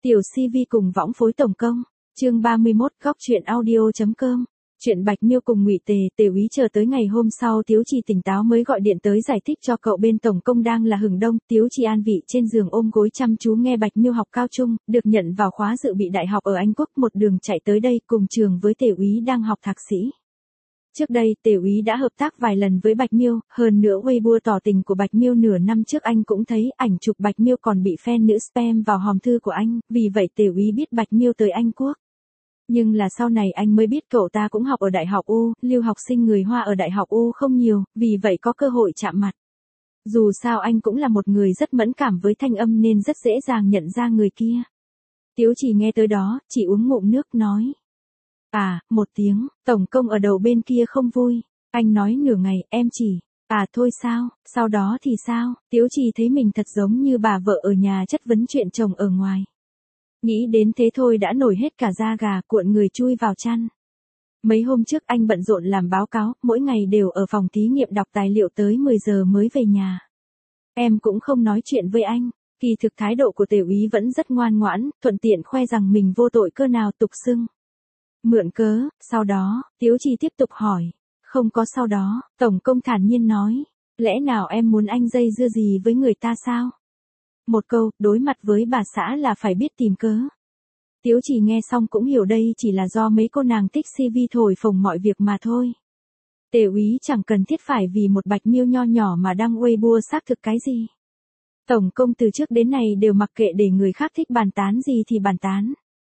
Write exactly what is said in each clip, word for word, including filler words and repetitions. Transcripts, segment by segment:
Tiểu xê vê cùng võng phối tổng công. Chương ba mươi mốt, góc truyện audio.com. Chuyện Bạch Miêu cùng Ngụy Tề, Tề Úy chờ tới ngày hôm sau Tiếu Trì tỉnh táo mới gọi điện tới giải thích cho cậu bên tổng công đang là hừng đông. Tiếu Trì an vị trên giường ôm gối chăm chú nghe Bạch Miêu học cao trung, được nhận vào khóa dự bị đại học ở Anh Quốc, một đường chạy tới đây cùng trường với Tề Úy đang học thạc sĩ. Trước đây, Tề Úy đã hợp tác vài lần với Bạch Miêu, hơn nữa Weibo tỏ tình của Bạch Miêu nửa năm trước anh cũng thấy, ảnh chụp Bạch Miêu còn bị fan nữ spam vào hòm thư của anh, vì vậy Tề Úy biết Bạch Miêu tới Anh Quốc. Nhưng là sau này anh mới biết cậu ta cũng học ở Đại học U, lưu học sinh người Hoa ở Đại học U không nhiều, vì vậy có cơ hội chạm mặt. Dù sao anh cũng là một người rất mẫn cảm với thanh âm nên rất dễ dàng nhận ra người kia. Tiếu Trì nghe tới đó, chỉ uống ngụm nước nói. À, một tiếng, tổng công ở đầu bên kia không vui. Anh nói nửa ngày, em chỉ, à thôi sao, sau đó thì sao? Tiếu Trì thấy mình thật giống như bà vợ ở nhà chất vấn chuyện chồng ở ngoài. Nghĩ đến thế thôi đã nổi hết cả da gà, cuộn người chui vào chăn. Mấy hôm trước anh bận rộn làm báo cáo, mỗi ngày đều ở phòng thí nghiệm đọc tài liệu tới mười giờ mới về nhà. Em cũng không nói chuyện với anh, kỳ thực thái độ của Tề Úy vẫn rất ngoan ngoãn, thuận tiện khoe rằng mình vô tội cơ nào tục xưng. Mượn cớ, sau đó, Tiếu Trì tiếp tục hỏi. Không có sau đó, tổng công thản nhiên nói. Lẽ nào em muốn anh dây dưa gì với người ta sao? Một câu, đối mặt với bà xã là phải biết tìm cớ. Tiếu Trì nghe xong cũng hiểu đây chỉ là do mấy cô nàng thích xê vê thổi phồng mọi việc mà thôi. Tề Úy chẳng cần thiết phải vì một Bạch Miêu nho nhỏ mà đăng Weibo xác thực cái gì. Tổng công từ trước đến nay đều mặc kệ để người khác thích bàn tán gì thì bàn tán.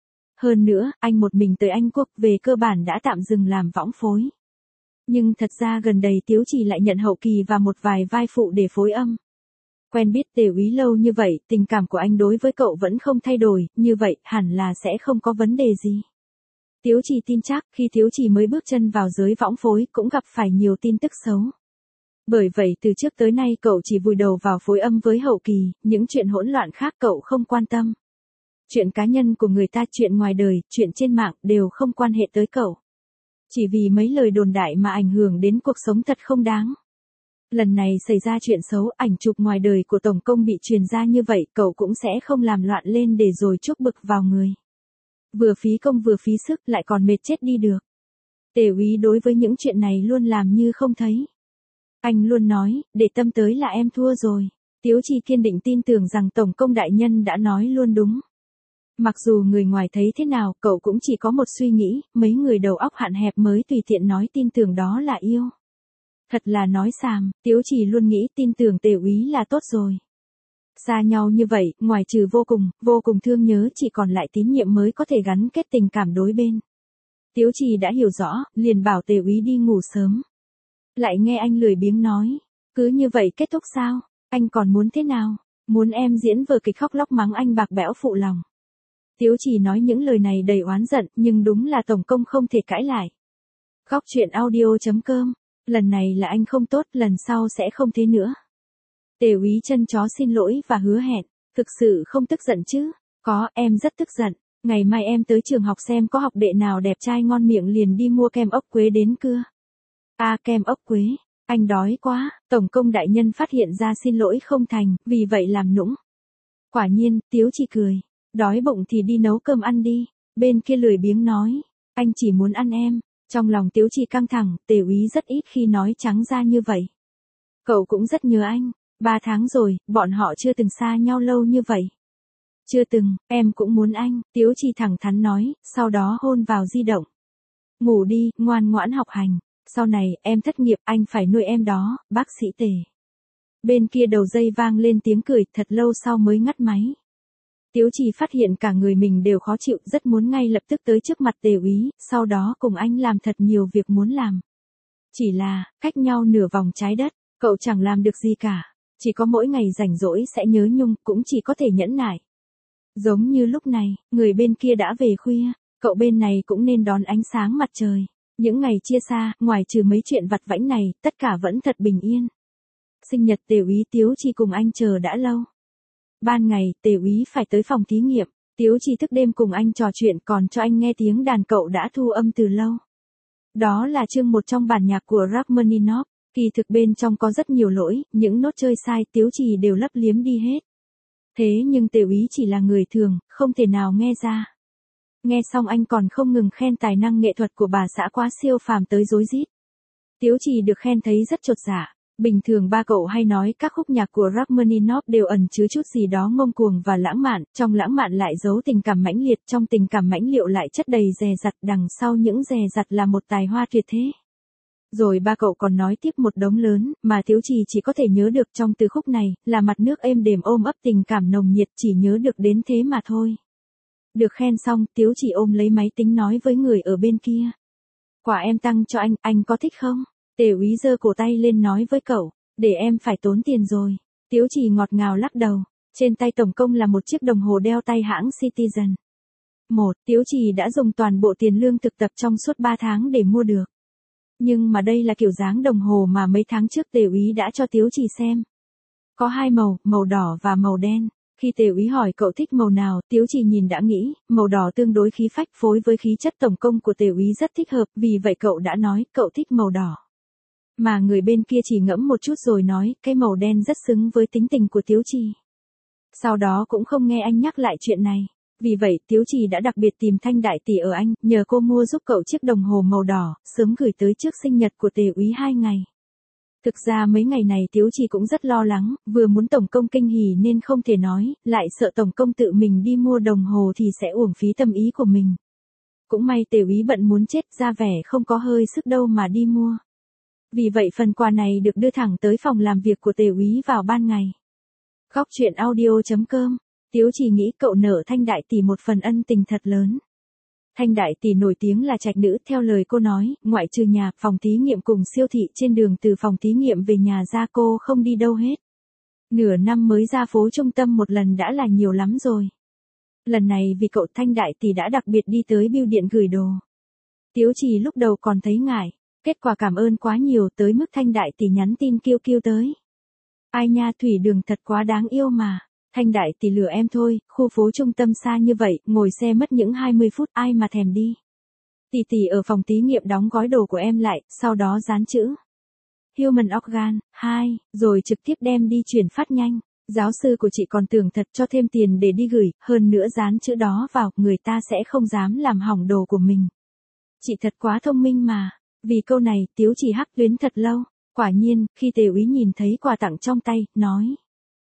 Hơn nữa, anh một mình tới Anh Quốc về cơ bản đã tạm dừng làm võng phối. Nhưng thật ra gần đây Tiếu Trì lại nhận hậu kỳ và một vài vai phụ để phối âm. Quen biết Tề Úy lâu như vậy, tình cảm của anh đối với cậu vẫn không thay đổi, như vậy hẳn là sẽ không có vấn đề gì. Tiếu Trì tin chắc khi Tiếu Trì mới bước chân vào giới võng phối cũng gặp phải nhiều tin tức xấu. Bởi vậy từ trước tới nay cậu chỉ vùi đầu vào phối âm với hậu kỳ, những chuyện hỗn loạn khác cậu không quan tâm. Chuyện cá nhân của người ta, chuyện ngoài đời, chuyện trên mạng đều không quan hệ tới cậu. Chỉ vì mấy lời đồn đại mà ảnh hưởng đến cuộc sống thật không đáng. Lần này xảy ra chuyện xấu, ảnh chụp ngoài đời của tổng công bị truyền ra như vậy, cậu cũng sẽ không làm loạn lên để rồi chuốc bực vào người. Vừa phí công vừa phí sức lại còn mệt chết đi được. Tề Úy đối với những chuyện này luôn làm như không thấy. Anh luôn nói, để tâm tới là em thua rồi. Tiếu Trì kiên định tin tưởng rằng tổng công đại nhân đã nói luôn đúng. Mặc dù người ngoài thấy thế nào, cậu cũng chỉ có một suy nghĩ, mấy người đầu óc hạn hẹp mới tùy tiện nói tin tưởng đó là yêu. Thật là nói xàm, Tiếu Trì luôn nghĩ tin tưởng Tề Úy là tốt rồi. Xa nhau như vậy, ngoài trừ vô cùng, vô cùng thương nhớ chỉ còn lại tín nhiệm mới có thể gắn kết tình cảm đối bên. Tiếu Trì đã hiểu rõ, liền bảo Tề Úy đi ngủ sớm. Lại nghe anh lười biếng nói, cứ như vậy kết thúc sao, anh còn muốn thế nào, muốn em diễn vở kịch khóc lóc mắng anh bạc bẽo phụ lòng. Tiếu Trì nói những lời này đầy oán giận, nhưng đúng là tổng công không thể cãi lại. Góc truyện audio.com. Lần này là anh không tốt, lần sau sẽ không thế nữa. Tề Úy chân chó xin lỗi và hứa hẹn, thực sự không tức giận chứ? Có, em rất tức giận. Ngày mai em tới trường học xem có học đệ nào đẹp trai ngon miệng liền đi mua kem ốc quế đến cưa. À, kem ốc quế, anh đói quá. Tổng công đại nhân phát hiện ra xin lỗi không thành, vì vậy làm nũng. Quả nhiên, Tiếu Trì cười. Đói bụng thì đi nấu cơm ăn đi. Bên kia lười biếng nói, anh chỉ muốn ăn em. Trong lòng Tiếu Trì căng thẳng, Tề Úy rất ít khi nói trắng ra như vậy. Cậu cũng rất nhớ anh. Ba tháng rồi, bọn họ chưa từng xa nhau lâu như vậy. Chưa từng, em cũng muốn anh, Tiếu Trì thẳng thắn nói, sau đó hôn vào di động. Ngủ đi, ngoan ngoãn học hành. Sau này, em thất nghiệp, anh phải nuôi em đó, bác sĩ Tề. Bên kia đầu dây vang lên tiếng cười, thật lâu sau mới ngắt máy. Tiếu Trì phát hiện cả người mình đều khó chịu, rất muốn ngay lập tức tới trước mặt Tề Úy, sau đó cùng anh làm thật nhiều việc muốn làm. Chỉ là, cách nhau nửa vòng trái đất, cậu chẳng làm được gì cả, chỉ có mỗi ngày rảnh rỗi sẽ nhớ nhung, cũng chỉ có thể nhẫn nại. Giống như lúc này, người bên kia đã về khuya, cậu bên này cũng nên đón ánh sáng mặt trời. Những ngày chia xa, ngoài trừ mấy chuyện vặt vãnh này, tất cả vẫn thật bình yên. Sinh nhật Tề Úy Tiếu Trì cùng anh chờ đã lâu. Ban ngày, Tề Úy phải tới phòng thí nghiệm, Tiếu Trì thức đêm cùng anh trò chuyện còn cho anh nghe tiếng đàn cậu đã thu âm từ lâu. Đó là chương một trong bản nhạc của Rachmaninoff, kỳ thực bên trong có rất nhiều lỗi, những nốt chơi sai Tiếu Trì đều lấp liếm đi hết. Thế nhưng Tề Úy chỉ là người thường, không thể nào nghe ra. Nghe xong anh còn không ngừng khen tài năng nghệ thuật của bà xã quá siêu phàm tới rối rít. Tiếu Trì được khen thấy rất chột dạ. Bình thường ba cậu hay nói các khúc nhạc của Rachmaninoff đều ẩn chứa chút gì đó ngông cuồng và lãng mạn, trong lãng mạn lại giấu tình cảm mãnh liệt, trong tình cảm mãnh liệt lại chất đầy dè dặt, đằng sau những dè dặt là một tài hoa tuyệt thế. Rồi ba cậu còn nói tiếp một đống lớn, mà Tiếu Trì chỉ có thể nhớ được trong từ khúc này, là mặt nước êm đềm ôm ấp tình cảm nồng nhiệt, chỉ nhớ được đến thế mà thôi. Được khen xong, Tiếu Trì ôm lấy máy tính nói với người ở bên kia. Quà em tăng cho anh, anh có thích không? Tề Úy giơ cổ tay lên nói với cậu, để em phải tốn tiền rồi. Tiếu Trì ngọt ngào lắc đầu, trên tay tổng công là một chiếc đồng hồ đeo tay hãng Citizen. Một, Tiếu Trì đã dùng toàn bộ tiền lương thực tập trong suốt ba tháng để mua được. Nhưng mà đây là kiểu dáng đồng hồ mà mấy tháng trước Tề Úy đã cho Tiếu Trì xem. Có hai màu, màu đỏ và màu đen. Khi Tề Úy hỏi cậu thích màu nào, Tiếu Trì nhìn đã nghĩ, màu đỏ tương đối khí phách phối với khí chất tổng công của Tề Úy rất thích hợp, vì vậy cậu đã nói, cậu thích màu đỏ. Mà người bên kia chỉ ngẫm một chút rồi nói, cái màu đen rất xứng với tính tình của Tiếu Trì. Sau đó cũng không nghe anh nhắc lại chuyện này. Vì vậy, Tiếu Trì đã đặc biệt tìm Thanh đại tỷ ở Anh, nhờ cô mua giúp cậu chiếc đồng hồ màu đỏ, sớm gửi tới trước sinh nhật của Tề Úy hai ngày. Thực ra mấy ngày này Tiếu Trì cũng rất lo lắng, vừa muốn tổng công kinh hỉ nên không thể nói, lại sợ tổng công tự mình đi mua đồng hồ thì sẽ uổng phí tâm ý của mình. Cũng may Tề Úy bận muốn chết, ra vẻ không có hơi sức đâu mà đi mua. Vì vậy phần quà này được đưa thẳng tới phòng làm việc của Tề Úy vào ban ngày. Góc truyện audio chấm com. Tiếu Trì nghĩ cậu nợ Thanh đại tỷ một phần ân tình thật lớn. Thanh đại tỷ nổi tiếng là trạch nữ, theo lời cô nói, ngoại trừ nhà, phòng thí nghiệm cùng siêu thị, trên đường từ phòng thí nghiệm về nhà ra cô không đi đâu hết. Nửa năm mới ra phố trung tâm một lần đã là nhiều lắm rồi. Lần này vì cậu Thanh đại tỷ đã đặc biệt đi tới bưu điện gửi đồ. Tiếu Trì lúc đầu còn thấy ngại, kết quả cảm ơn quá nhiều tới mức Thanh đại tỷ nhắn tin kêu kêu tới. Ai nha, Thủy Đường thật quá đáng yêu mà. Thanh đại tỷ lừa em thôi, khu phố trung tâm xa như vậy, ngồi xe mất những hai mươi phút, ai mà thèm đi. Tỷ tỷ ở phòng thí nghiệm đóng gói đồ của em lại, sau đó dán chữ Human Organ, hai, rồi trực tiếp đem đi chuyển phát nhanh. Giáo sư của chị còn tưởng thật cho thêm tiền để đi gửi, hơn nữa dán chữ đó vào, người ta sẽ không dám làm hỏng đồ của mình. Chị thật quá thông minh mà. Vì câu này, Tiếu Trì hắc tuyến thật lâu. Quả nhiên, khi Tề Úy nhìn thấy quà tặng trong tay, nói.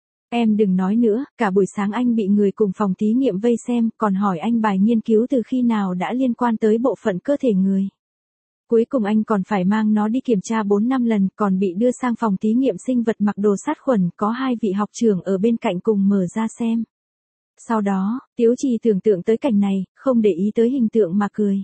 Em đừng nói nữa, cả buổi sáng anh bị người cùng phòng thí nghiệm vây xem, còn hỏi anh bài nghiên cứu từ khi nào đã liên quan tới bộ phận cơ thể người. Cuối cùng anh còn phải mang nó đi kiểm tra bốn năm lần, còn bị đưa sang phòng thí nghiệm sinh vật mặc đồ sát khuẩn, có hai vị học trưởng ở bên cạnh cùng mở ra xem. Sau đó, Tiếu Trì tưởng tượng tới cảnh này, không để ý tới hình tượng mà cười.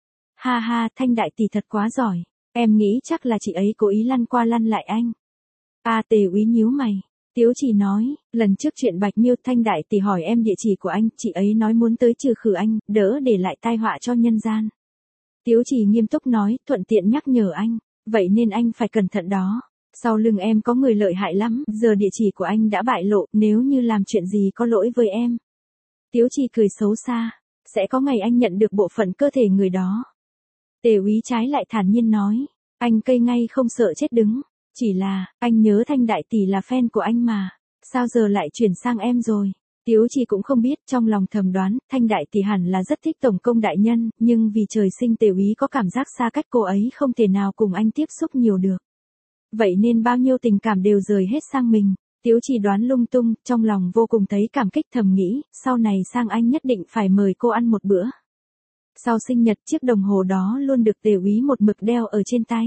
Ha ha, Thanh đại tỷ thật quá giỏi, em nghĩ chắc là chị ấy cố ý lăn qua lăn lại anh. À, Tề Úy nhíu mày. Tiếu Trì nói, lần trước chuyện Bạch Miêu, Thanh đại tỷ hỏi em địa chỉ của anh, chị ấy nói muốn tới trừ khử anh, đỡ để lại tai họa cho nhân gian. Tiếu Trì nghiêm túc nói, thuận tiện nhắc nhở anh, vậy nên anh phải cẩn thận đó. Sau lưng em có người lợi hại lắm, giờ địa chỉ của anh đã bại lộ, nếu như làm chuyện gì có lỗi với em. Tiếu Trì cười xấu xa, sẽ có ngày anh nhận được bộ phận cơ thể người đó. Tề Úy trái lại thản nhiên nói, anh cây ngay không sợ chết đứng. Chỉ là, anh nhớ Thanh đại tỷ là fan của anh mà, sao giờ lại chuyển sang em rồi? Tiếu Trì cũng không biết, trong lòng thầm đoán, Thanh đại tỷ hẳn là rất thích tổng công đại nhân, nhưng vì trời sinh Tề Úy có cảm giác xa cách cô ấy không thể nào cùng anh tiếp xúc nhiều được. Vậy nên bao nhiêu tình cảm đều rời hết sang mình. Tiếu Trì đoán lung tung, trong lòng vô cùng thấy cảm kích, thầm nghĩ, sau này sang anh nhất định phải mời cô ăn một bữa. Sau sinh nhật, chiếc đồng hồ đó luôn được Tề Úy một mực đeo ở trên tay.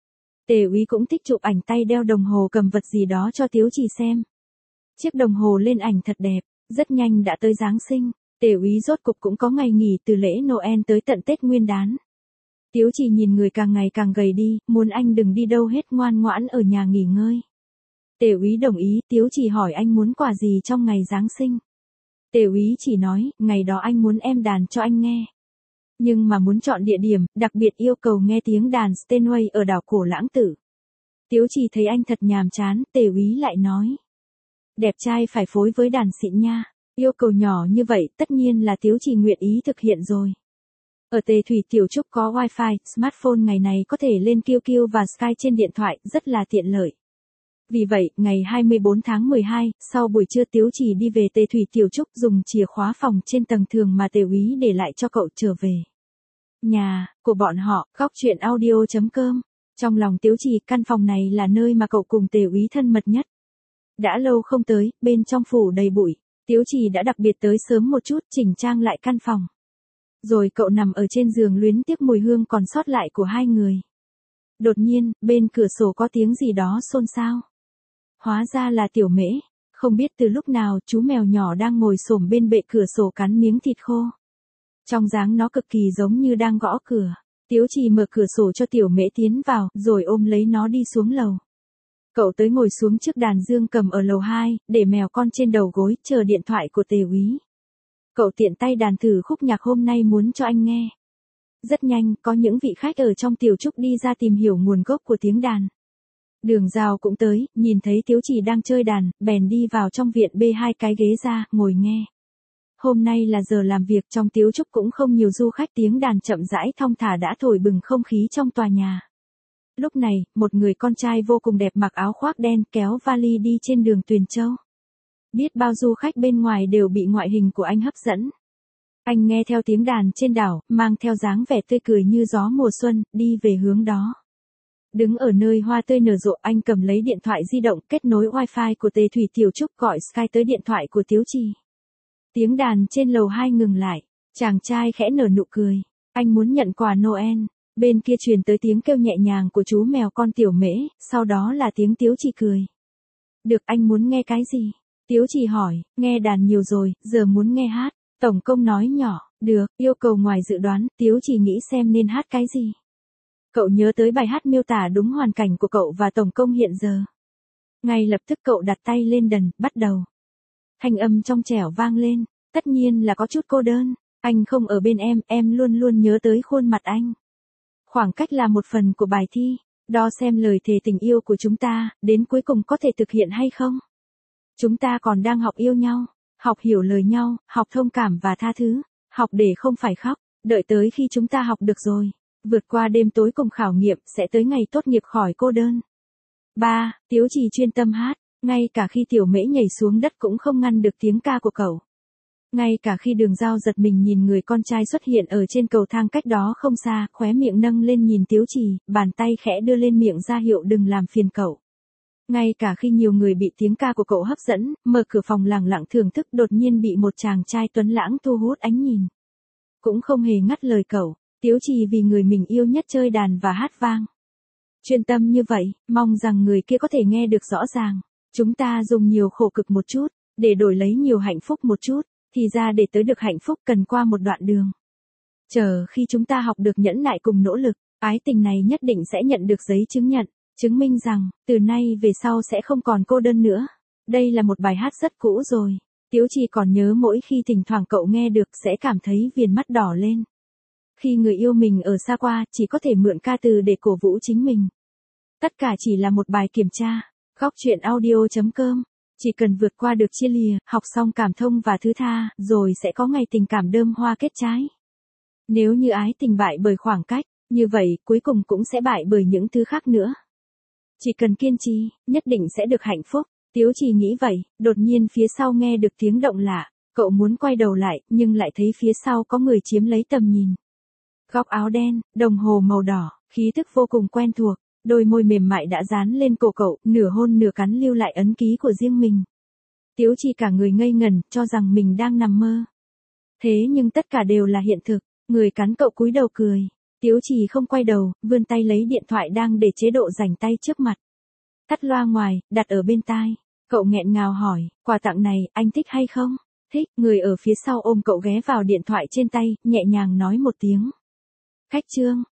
Tề Úy cũng thích chụp ảnh tay đeo đồng hồ cầm vật gì đó cho Tiếu Trì xem. Chiếc đồng hồ lên ảnh thật đẹp, rất nhanh đã tới Giáng sinh, Tề Úy rốt cục cũng có ngày nghỉ từ lễ Noel tới tận Tết Nguyên đán. Tiếu Trì nhìn người càng ngày càng gầy đi, muốn anh đừng đi đâu hết, ngoan ngoãn ở nhà nghỉ ngơi. Tề Úy đồng ý, Tiếu Trì hỏi anh muốn quà gì trong ngày Giáng sinh. Tề Úy chỉ nói, ngày đó anh muốn em đàn cho anh nghe. Nhưng mà muốn chọn địa điểm, đặc biệt yêu cầu nghe tiếng đàn Steinway ở đảo Cổ Lãng Tử. Tiếu Trì thấy anh thật nhàm chán, Tề Úy lại nói. Đẹp trai phải phối với đàn xịn nha. Yêu cầu nhỏ như vậy, tất nhiên là Tiếu Trì nguyện ý thực hiện rồi. Ở Tề Thủy Tiểu Trúc có wifi, smartphone ngày này có thể lên Q Q và Skype trên điện thoại, rất là tiện lợi. Vì vậy, ngày hai mươi bốn tháng mười hai, sau buổi trưa Tiếu Chỉ đi về Tề Thủy Tiểu Trúc dùng chìa khóa phòng trên tầng thường mà Tề Úy để lại cho cậu trở về nhà của bọn họ. Góc truyện audio chấm com. Trong lòng Tiếu Chỉ, căn phòng này là nơi mà cậu cùng Tề Úy thân mật nhất. Đã lâu không tới, bên trong phủ đầy bụi, Tiếu Chỉ đã đặc biệt tới sớm một chút chỉnh trang lại căn phòng. Rồi cậu nằm ở trên giường luyến tiếc mùi hương còn sót lại của hai người. Đột nhiên, bên cửa sổ có tiếng gì đó xôn xao. Hóa ra là Tiểu Mễ, không biết từ lúc nào chú mèo nhỏ đang ngồi xổm bên bệ cửa sổ cắn miếng thịt khô. Trong dáng nó cực kỳ giống như đang gõ cửa. Tiếu Chỉ mở cửa sổ cho Tiểu Mễ tiến vào, rồi ôm lấy nó đi xuống lầu. Cậu tới ngồi xuống trước đàn dương cầm ở lầu hai, để mèo con trên đầu gối, chờ điện thoại của Tề Úy. Cậu tiện tay đàn thử khúc nhạc hôm nay muốn cho anh nghe. Rất nhanh, có những vị khách ở trong Tiểu Trúc đi ra tìm hiểu nguồn gốc của tiếng đàn. Đường Giao cũng tới, nhìn thấy Tiếu Chỉ đang chơi đàn, bèn đi vào trong viện bê hai cái ghế ra, ngồi nghe. Hôm nay là giờ làm việc, trong Tiếu Trúc cũng không nhiều du khách, tiếng đàn chậm rãi thong thả đã thổi bừng không khí trong tòa nhà. Lúc này, một người con trai vô cùng đẹp mặc áo khoác đen kéo vali đi trên đường Tuyền Châu. Biết bao du khách bên ngoài đều bị ngoại hình của anh hấp dẫn. Anh nghe theo tiếng đàn trên đảo, mang theo dáng vẻ tươi cười như gió mùa xuân, đi về hướng đó. Đứng ở nơi hoa tươi nở rộ, anh cầm lấy điện thoại di động, kết nối wifi của Tề Thủy Tiểu Trúc, gọi Skype tới điện thoại của Tiếu Chỉ. Tiếng đàn trên lầu hai ngừng lại, chàng trai khẽ nở nụ cười. Anh muốn nhận quà Noel. Bên kia truyền tới tiếng kêu nhẹ nhàng của chú mèo con Tiểu Mễ, sau đó là tiếng Tiếu Chỉ cười. Được, anh muốn nghe cái gì? Tiếu Chỉ hỏi. Nghe đàn nhiều rồi, giờ muốn nghe hát. Tổng công nói nhỏ. Được, yêu cầu ngoài dự đoán. Tiếu Chỉ nghĩ xem nên hát cái gì. Cậu nhớ tới bài hát miêu tả đúng hoàn cảnh của cậu và tổng công hiện giờ. Ngay lập tức cậu đặt tay lên đàn, bắt đầu. Thanh âm trong trẻo vang lên. Tất nhiên là có chút cô đơn. Anh không ở bên em, em luôn luôn nhớ tới khuôn mặt anh. Khoảng cách là một phần của bài thi, đo xem lời thề tình yêu của chúng ta, đến cuối cùng có thể thực hiện hay không. Chúng ta còn đang học yêu nhau, học hiểu lời nhau, học thông cảm và tha thứ, học để không phải khóc, đợi tới khi chúng ta học được rồi, vượt qua đêm tối cùng khảo nghiệm, sẽ tới ngày tốt nghiệp khỏi cô đơn. ba. Tiếu Chỉ chuyên tâm hát, ngay cả khi Tiểu Mễ nhảy xuống đất cũng không ngăn được tiếng ca của cậu. Ngay cả khi Đường Giao giật mình nhìn người con trai xuất hiện ở trên cầu thang cách đó không xa, khóe miệng nâng lên nhìn Tiếu Chỉ, bàn tay khẽ đưa lên miệng ra hiệu đừng làm phiền cậu. Ngay cả khi nhiều người bị tiếng ca của cậu hấp dẫn, mở cửa phòng lẳng lặng thưởng thức, đột nhiên bị một chàng trai tuấn lãng thu hút ánh nhìn. Cũng không hề ngắt lời cậu, Tiếu Chỉ vì người mình yêu nhất chơi đàn và hát vang. Chuyên tâm như vậy, mong rằng người kia có thể nghe được rõ ràng. Chúng ta dùng nhiều khổ cực một chút, để đổi lấy nhiều hạnh phúc một chút. Thì ra để tới được hạnh phúc cần qua một đoạn đường. Chờ khi chúng ta học được nhẫn nại cùng nỗ lực, ái tình này nhất định sẽ nhận được giấy chứng nhận, chứng minh rằng, từ nay về sau sẽ không còn cô đơn nữa. Đây là một bài hát rất cũ rồi. Tiếu Chỉ còn nhớ mỗi khi thỉnh thoảng cậu nghe được sẽ cảm thấy viền mắt đỏ lên. Khi người yêu mình ở xa qua, chỉ có thể mượn ca từ để cổ vũ chính mình. Tất cả chỉ là một bài kiểm tra. Góc truyện audio chấm com. Chỉ cần vượt qua được chia lìa, học xong cảm thông và thứ tha, rồi sẽ có ngày tình cảm đơm hoa kết trái. Nếu như ái tình bại bởi khoảng cách, như vậy cuối cùng cũng sẽ bại bởi những thứ khác nữa. Chỉ cần kiên trì, nhất định sẽ được hạnh phúc. Tiếu Chỉ nghĩ vậy, đột nhiên phía sau nghe được tiếng động lạ, cậu muốn quay đầu lại, nhưng lại thấy phía sau có người chiếm lấy tầm nhìn. Góc áo đen, đồng hồ màu đỏ, khí thức vô cùng quen thuộc. Đôi môi mềm mại đã dán lên cổ cậu, nửa hôn nửa cắn lưu lại ấn ký của riêng mình. Tiếu Chỉ cả người ngây ngẩn, cho rằng mình đang nằm mơ. Thế nhưng tất cả đều là hiện thực, người cắn cậu cúi đầu cười. Tiếu Chỉ không quay đầu, vươn tay lấy điện thoại đang để chế độ rảnh tay trước mặt. Tắt loa ngoài, đặt ở bên tai. Cậu nghẹn ngào hỏi, quà tặng này, anh thích hay không? Thích, người ở phía sau ôm cậu ghé vào điện thoại trên tay, nhẹ nhàng nói một tiếng. Khách trương,